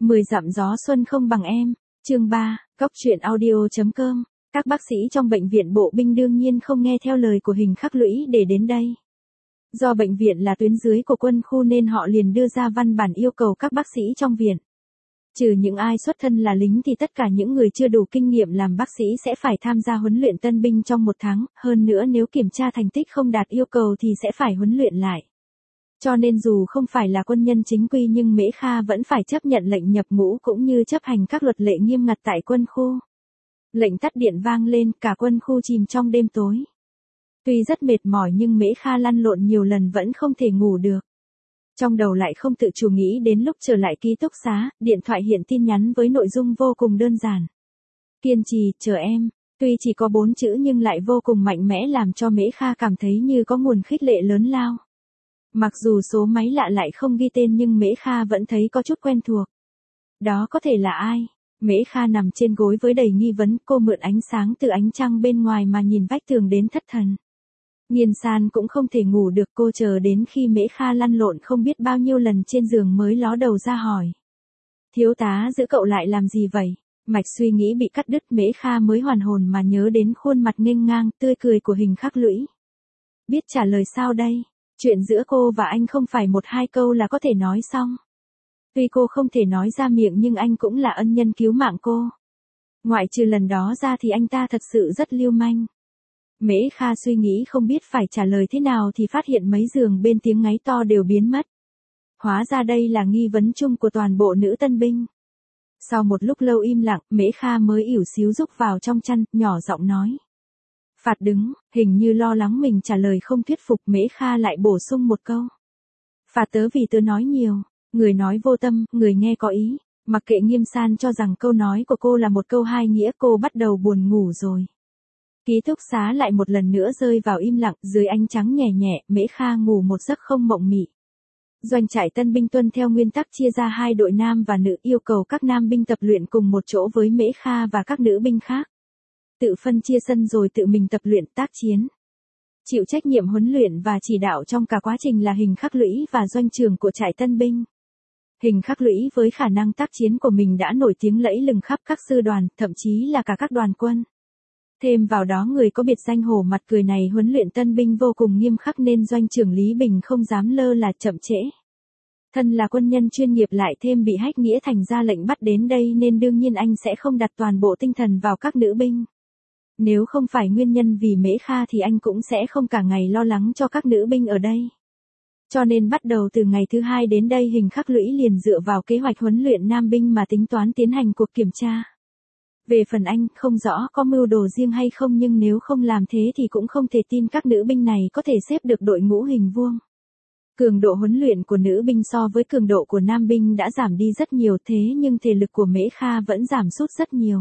10 dặm gió xuân không bằng em. Chương 3, Cóc truyện audio.com. Các bác sĩ trong bệnh viện bộ binh đương nhiên không nghe theo lời của Hình Khắc Lũy để đến đây. Do bệnh viện là tuyến dưới của quân khu nên họ liền đưa ra văn bản yêu cầu các bác sĩ trong viện. Trừ những ai xuất thân là lính thì tất cả những người chưa đủ kinh nghiệm làm bác sĩ sẽ phải tham gia huấn luyện tân binh trong 1 tháng, hơn nữa nếu kiểm tra thành tích không đạt yêu cầu thì sẽ phải huấn luyện lại. Cho nên dù không phải là quân nhân chính quy nhưng Mễ Kha vẫn phải chấp nhận lệnh nhập ngũ cũng như chấp hành các luật lệ nghiêm ngặt tại quân khu. Lệnh tắt điện vang lên, cả quân khu chìm trong đêm tối. Tuy rất mệt mỏi nhưng Mễ Kha lăn lộn nhiều lần vẫn không thể ngủ được. Trong đầu lại không tự chủ nghĩ đến lúc trở lại ký túc xá, điện thoại hiện tin nhắn với nội dung vô cùng đơn giản. Kiên trì, chờ em. Tuy chỉ có 4 chữ nhưng lại vô cùng mạnh mẽ làm cho Mễ Kha cảm thấy như có nguồn khích lệ lớn lao. Mặc dù số máy lạ lại không ghi tên nhưng Mễ Kha vẫn thấy có chút quen thuộc. Đó có thể là ai? Mễ Kha nằm trên gối với đầy nghi vấn, cô mượn ánh sáng từ ánh trăng bên ngoài mà nhìn vách tường đến thất thần. Nghiên San cũng không thể ngủ được, cô chờ đến khi Mễ Kha lăn lộn không biết bao nhiêu lần trên giường mới ló đầu ra hỏi. Thiếu tá giữ cậu lại làm gì vậy? Mạch suy nghĩ bị cắt đứt, Mễ Kha mới hoàn hồn mà nhớ đến khuôn mặt nghênh ngang, tươi cười của Hình Khắc Lũy. Biết trả lời sao đây? Chuyện giữa cô và anh không phải 1-2 câu là có thể nói xong. Tuy cô không thể nói ra miệng nhưng anh cũng là ân nhân cứu mạng cô. Ngoại trừ lần đó ra thì anh ta thật sự rất lưu manh. Mễ Kha suy nghĩ không biết phải trả lời thế nào thì phát hiện mấy giường bên tiếng ngáy to đều biến mất. Hóa ra đây là nghi vấn chung của toàn bộ nữ tân binh. Sau một lúc lâu im lặng, Mễ Kha mới ỉu xíu rúc vào trong chăn, nhỏ giọng nói. Phạt đứng, hình như lo lắng mình trả lời không thuyết phục, Mễ Kha lại bổ sung một câu. Phạt tớ vì tớ nói nhiều, người nói vô tâm, người nghe có ý. Mặc kệ Nghiêm San cho rằng câu nói của cô là một câu hai nghĩa, cô bắt đầu buồn ngủ rồi. Ký túc xá lại một lần nữa rơi vào im lặng, dưới ánh trắng nhẹ nhẹ, Mễ Kha ngủ một giấc không mộng mị. Doanh trại tân binh tuân theo nguyên tắc chia ra 2 đội nam và nữ, yêu cầu các nam binh tập luyện cùng một chỗ với Mễ Kha và các nữ binh khác. Tự phân chia sân rồi tự mình tập luyện tác chiến. Chịu trách nhiệm huấn luyện và chỉ đạo trong cả quá trình là Hình Khắc Lũy và doanh trưởng của trại tân binh. Hình Khắc Lũy với khả năng tác chiến của mình đã nổi tiếng lẫy lừng khắp các sư đoàn, thậm chí là cả các đoàn quân. Thêm vào đó người có biệt danh hổ mặt cười này huấn luyện tân binh vô cùng nghiêm khắc nên doanh trưởng Lý Bình không dám lơ là chậm trễ. Thân là quân nhân chuyên nghiệp lại thêm bị hách nghĩa thành ra lệnh bắt đến đây nên đương nhiên anh sẽ không đặt toàn bộ tinh thần vào các nữ binh. Nếu không phải nguyên nhân vì Mễ Kha thì anh cũng sẽ không cả ngày lo lắng cho các nữ binh ở đây. Cho nên bắt đầu từ ngày thứ 2 đến đây Hình Khắc Lũy liền dựa vào kế hoạch huấn luyện nam binh mà tính toán tiến hành cuộc kiểm tra. Về phần anh, không rõ có mưu đồ riêng hay không nhưng nếu không làm thế thì cũng không thể tin các nữ binh này có thể xếp được đội ngũ hình vuông. Cường độ huấn luyện của nữ binh so với cường độ của nam binh đã giảm đi rất nhiều thế nhưng thể lực của Mễ Kha vẫn giảm sút rất nhiều.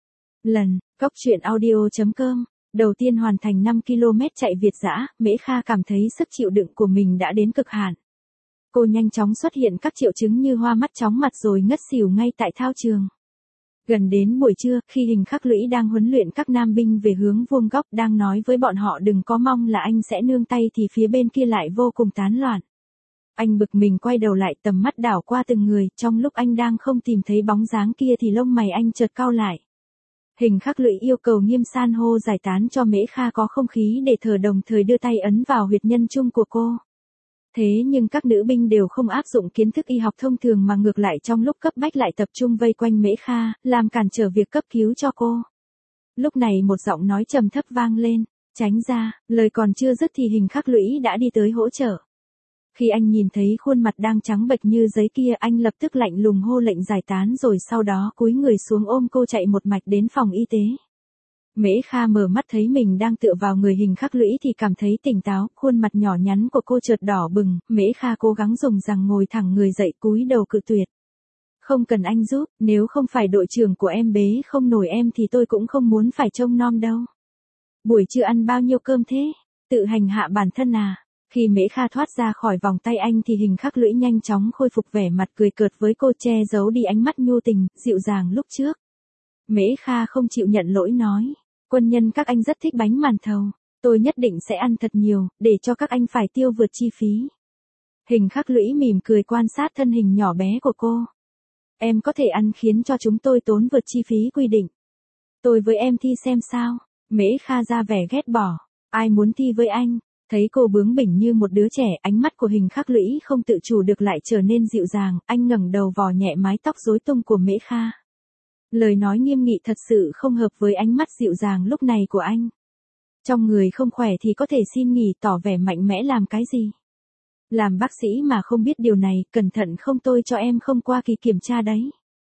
Cóc truyện audio.com. Đầu tiên hoàn thành 5 km chạy Việt dã, Mễ Kha cảm thấy sức chịu đựng của mình đã đến cực hạn. Cô nhanh chóng xuất hiện các triệu chứng như hoa mắt chóng mặt rồi ngất xỉu ngay tại thao trường. Gần đến buổi trưa, khi Hình Khắc Lũy đang huấn luyện các nam binh về hướng vuông góc đang nói với bọn họ đừng có mong là anh sẽ nương tay thì phía bên kia lại vô cùng tán loạn. Anh bực mình quay đầu lại tầm mắt đảo qua từng người, trong lúc anh đang không tìm thấy bóng dáng kia thì lông mày anh chợt cau lại. Hình Khắc Lũy yêu cầu Nghiêm San hô giải tán cho Mễ Kha có không khí để thở đồng thời đưa tay ấn vào huyệt nhân trung của cô. Thế nhưng các nữ binh đều không áp dụng kiến thức y học thông thường mà ngược lại trong lúc cấp bách lại tập trung vây quanh Mễ Kha, làm cản trở việc cấp cứu cho cô. Lúc này một giọng nói trầm thấp vang lên, tránh ra, lời còn chưa dứt thì Hình Khắc Lũy đã đi tới hỗ trợ. Khi anh nhìn thấy khuôn mặt đang trắng bệch như giấy kia anh lập tức lạnh lùng hô lệnh giải tán rồi sau đó cúi người xuống ôm cô chạy một mạch đến phòng y tế. Mễ Kha mở mắt thấy mình đang tựa vào người Hình Khắc Lũy thì cảm thấy tỉnh táo, khuôn mặt nhỏ nhắn của cô chợt đỏ bừng, Mễ Kha cố gắng dùng rằng ngồi thẳng người dậy cúi đầu cự tuyệt. Không cần anh giúp, nếu không phải đội trưởng của em bế không nổi em thì tôi cũng không muốn phải trông nom đâu. Buổi trưa ăn bao nhiêu cơm thế? Tự hành hạ bản thân à? Khi Mễ Kha thoát ra khỏi vòng tay anh thì Hình Khắc Lũy nhanh chóng khôi phục vẻ mặt cười cợt với cô che giấu đi ánh mắt nhu tình, dịu dàng lúc trước. Mễ Kha không chịu nhận lỗi nói. Quân nhân các anh rất thích bánh màn thầu. Tôi nhất định sẽ ăn thật nhiều, để cho các anh phải tiêu vượt chi phí. Hình Khắc Lũy mỉm cười quan sát thân hình nhỏ bé của cô. Em có thể ăn khiến cho chúng tôi tốn vượt chi phí quy định. Tôi với em thi xem sao. Mễ Kha ra vẻ ghét bỏ. Ai muốn thi với anh? Thấy cô bướng bỉnh như một đứa trẻ, ánh mắt của Hình Khắc Lũy không tự chủ được lại trở nên dịu dàng, anh ngẩng đầu vò nhẹ mái tóc rối tung của Mễ Kha. Lời nói nghiêm nghị thật sự không hợp với ánh mắt dịu dàng lúc này của anh. Trong người không khỏe thì có thể xin nghỉ, tỏ vẻ mạnh mẽ làm cái gì? Làm bác sĩ mà không biết điều này, cẩn thận không tôi cho em không qua kỳ kiểm tra đấy.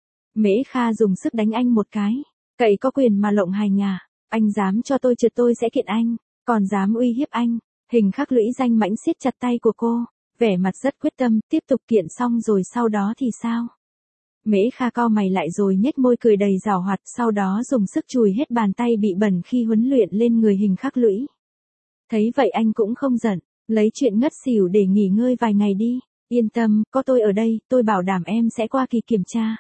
Mễ Kha dùng sức đánh anh một cái. Cậy có quyền mà lộng hành à? Anh dám cho tôi trượt tôi sẽ kiện anh, còn dám uy hiếp anh. Hình Khắc Lũy danh mãnh siết chặt tay của cô, vẻ mặt rất quyết tâm, tiếp tục kiện xong rồi sau đó thì sao? Mễ Kha cau mày lại rồi nhếch môi cười đầy giảo hoạt, sau đó dùng sức chùi hết bàn tay bị bẩn khi huấn luyện lên người Hình Khắc Lũy. Thấy vậy anh cũng không giận, lấy chuyện ngất xỉu để nghỉ ngơi vài ngày đi, yên tâm, có tôi ở đây, tôi bảo đảm em sẽ qua kỳ kiểm tra.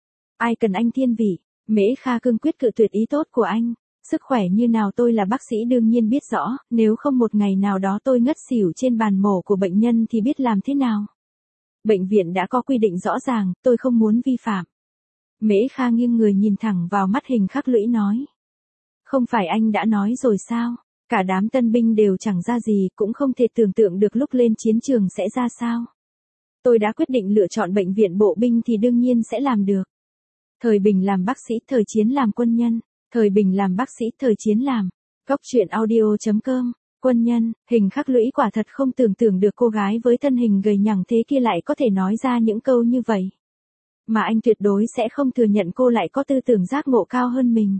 Ai cần anh thiên vị? Mễ Kha cương quyết cự tuyệt ý tốt của anh. Sức khỏe như nào tôi là bác sĩ đương nhiên biết rõ, nếu không một ngày nào đó tôi ngất xỉu trên bàn mổ của bệnh nhân thì biết làm thế nào. Bệnh viện đã có quy định rõ ràng, tôi không muốn vi phạm. Mễ Kha nghiêng người nhìn thẳng vào mắt Hình Khắc Lũy nói. Không phải anh đã nói rồi sao, cả đám tân binh đều chẳng ra gì, cũng không thể tưởng tượng được lúc lên chiến trường sẽ ra sao. Tôi đã quyết định lựa chọn bệnh viện bộ binh thì đương nhiên sẽ làm được. Thời bình làm bác sĩ, thời chiến làm quân nhân. Thời bình làm bác sĩ, thời chiến làm. Góc truyện audio.com. Quân nhân. Hình Khắc Lũy quả thật không tưởng tượng được cô gái với thân hình gầy nhẳng thế kia lại có thể nói ra những câu như vậy. Mà anh tuyệt đối sẽ không thừa nhận cô lại có tư tưởng giác ngộ cao hơn mình.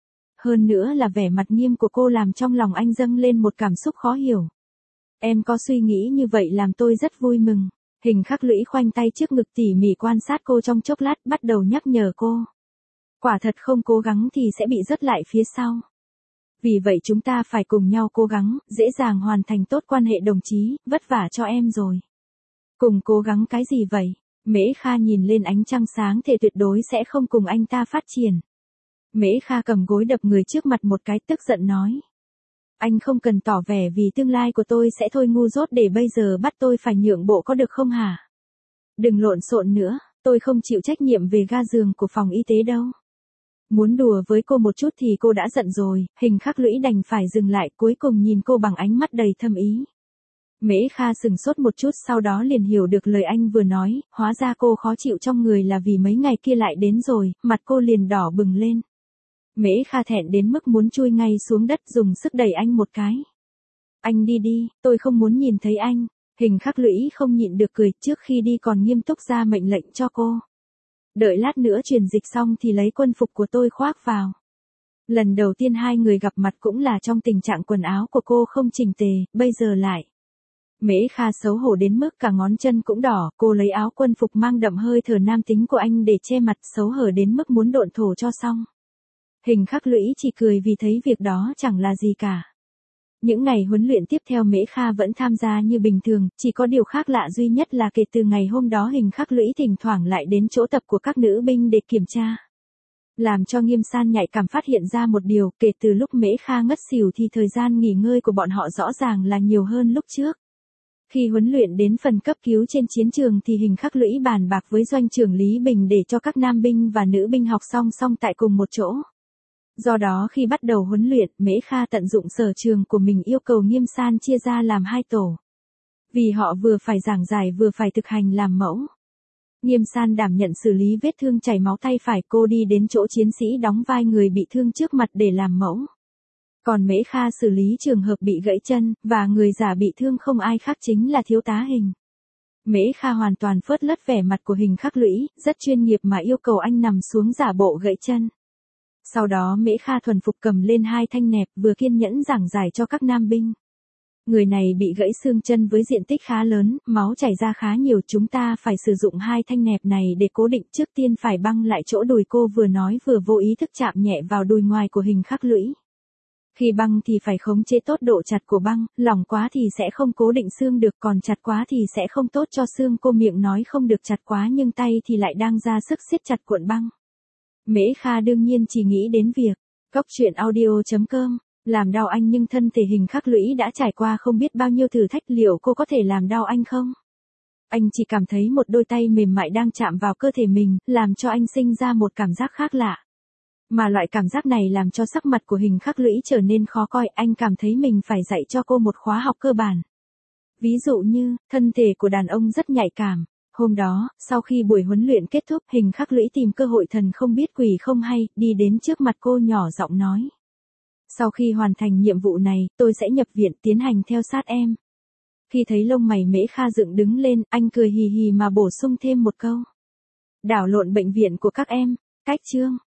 Hơn nữa là vẻ mặt nghiêm của cô làm trong lòng anh dâng lên một cảm xúc khó hiểu. Em có suy nghĩ như vậy làm tôi rất vui mừng. Hình Khắc Lũy khoanh tay trước ngực tỉ mỉ quan sát cô trong chốc lát, bắt đầu nhắc nhở cô. Quả thật không cố gắng thì sẽ bị rớt lại phía sau. Vì vậy chúng ta phải cùng nhau cố gắng, dễ dàng hoàn thành tốt quan hệ đồng chí, vất vả cho em rồi. Cùng cố gắng cái gì vậy? Mễ Kha nhìn lên ánh trăng sáng thể tuyệt đối sẽ không cùng anh ta phát triển. Mễ Kha cầm gối đập người trước mặt một cái, tức giận nói. Anh không cần tỏ vẻ vì tương lai của tôi sẽ thôi ngu dốt để bây giờ bắt tôi phải nhượng bộ có được không hả? Đừng lộn xộn nữa, tôi không chịu trách nhiệm về ga giường của phòng y tế đâu. Muốn đùa với cô một chút thì cô đã giận rồi, Hình Khắc Lũy đành phải dừng lại, cuối cùng nhìn cô bằng ánh mắt đầy thâm ý. Mễ Kha sừng sốt một chút, sau đó liền hiểu được lời anh vừa nói, hóa ra cô khó chịu trong người là vì mấy ngày kia lại đến rồi, mặt cô liền đỏ bừng lên. Mễ Kha thẹn đến mức muốn chui ngay xuống đất, dùng sức đẩy anh một cái. Anh đi đi, tôi không muốn nhìn thấy anh. Hình Khắc Lũy không nhịn được cười, trước khi đi còn nghiêm túc ra mệnh lệnh cho cô. Đợi lát nữa truyền dịch xong thì lấy quân phục của tôi khoác vào. Lần đầu tiên hai người gặp mặt cũng là trong tình trạng quần áo của cô không chỉnh tề, bây giờ lại. Mễ Kha xấu hổ đến mức cả ngón chân cũng đỏ, cô lấy áo quân phục mang đậm hơi thở nam tính của anh để che mặt, xấu hổ đến mức muốn độn thổ cho xong. Hình Khắc Lũy chỉ cười vì thấy việc đó chẳng là gì cả. Những ngày huấn luyện tiếp theo Mễ Kha vẫn tham gia như bình thường, chỉ có điều khác lạ duy nhất là kể từ ngày hôm đó Hình Khắc Lũy thỉnh thoảng lại đến chỗ tập của các nữ binh để kiểm tra. Làm cho Nghiêm San nhạy cảm phát hiện ra một điều, kể từ lúc Mễ Kha ngất xỉu thì thời gian nghỉ ngơi của bọn họ rõ ràng là nhiều hơn lúc trước. Khi huấn luyện đến phần cấp cứu trên chiến trường thì Hình Khắc Lũy bàn bạc với doanh trưởng Lý Bình để cho các nam binh và nữ binh học song song tại cùng một chỗ. Do đó khi bắt đầu huấn luyện, Mễ Kha tận dụng sở trường của mình yêu cầu Nghiêm San chia ra làm hai tổ. Vì họ vừa phải giảng giải vừa phải thực hành làm mẫu. Nghiêm San đảm nhận xử lý vết thương chảy máu tay phải, cô đi đến chỗ chiến sĩ đóng vai người bị thương trước mặt để làm mẫu. Còn Mễ Kha xử lý trường hợp bị gãy chân, và người giả bị thương không ai khác chính là thiếu tá Hình. Mễ Kha hoàn toàn phớt lất vẻ mặt của Hình Khắc Lũy, rất chuyên nghiệp mà yêu cầu anh nằm xuống giả bộ gãy chân. Sau đó Mễ Kha thuần phục cầm lên hai thanh nẹp, vừa kiên nhẫn giảng giải cho các nam binh. Người này bị gãy xương chân với diện tích khá lớn, máu chảy ra khá nhiều, chúng ta phải sử dụng hai thanh nẹp này để cố định, trước tiên phải băng lại chỗ đùi, cô vừa nói vừa vô ý thức chạm nhẹ vào đùi ngoài của Hình Khắc Lũy. Khi băng thì phải khống chế tốt độ chặt của băng, lỏng quá thì sẽ không cố định xương được, còn chặt quá thì sẽ không tốt cho xương, cô miệng nói không được chặt quá nhưng tay thì lại đang ra sức siết chặt cuộn băng. Mễ Kha đương nhiên chỉ nghĩ đến việc, góc truyện audio.com, làm đau anh nhưng thân thể Hình Khắc Lũy đã trải qua không biết bao nhiêu thử thách, liệu cô có thể làm đau anh không? Anh chỉ cảm thấy một đôi tay mềm mại đang chạm vào cơ thể mình, làm cho anh sinh ra một cảm giác khác lạ. Mà loại cảm giác này làm cho sắc mặt của Hình Khắc Lũy trở nên khó coi, anh cảm thấy mình phải dạy cho cô một khóa học cơ bản. Ví dụ như, thân thể của đàn ông rất nhạy cảm. Hôm đó, sau khi buổi huấn luyện kết thúc, Hình Khắc Lũy tìm cơ hội thần không biết quỷ không hay, đi đến trước mặt cô nhỏ giọng nói. Sau khi hoàn thành nhiệm vụ này, tôi sẽ nhập viện tiến hành theo sát em. Khi thấy lông mày Mễ Kha dựng đứng lên, anh cười hì hì mà bổ sung thêm một câu. Đảo lộn bệnh viện của các em, cách chương.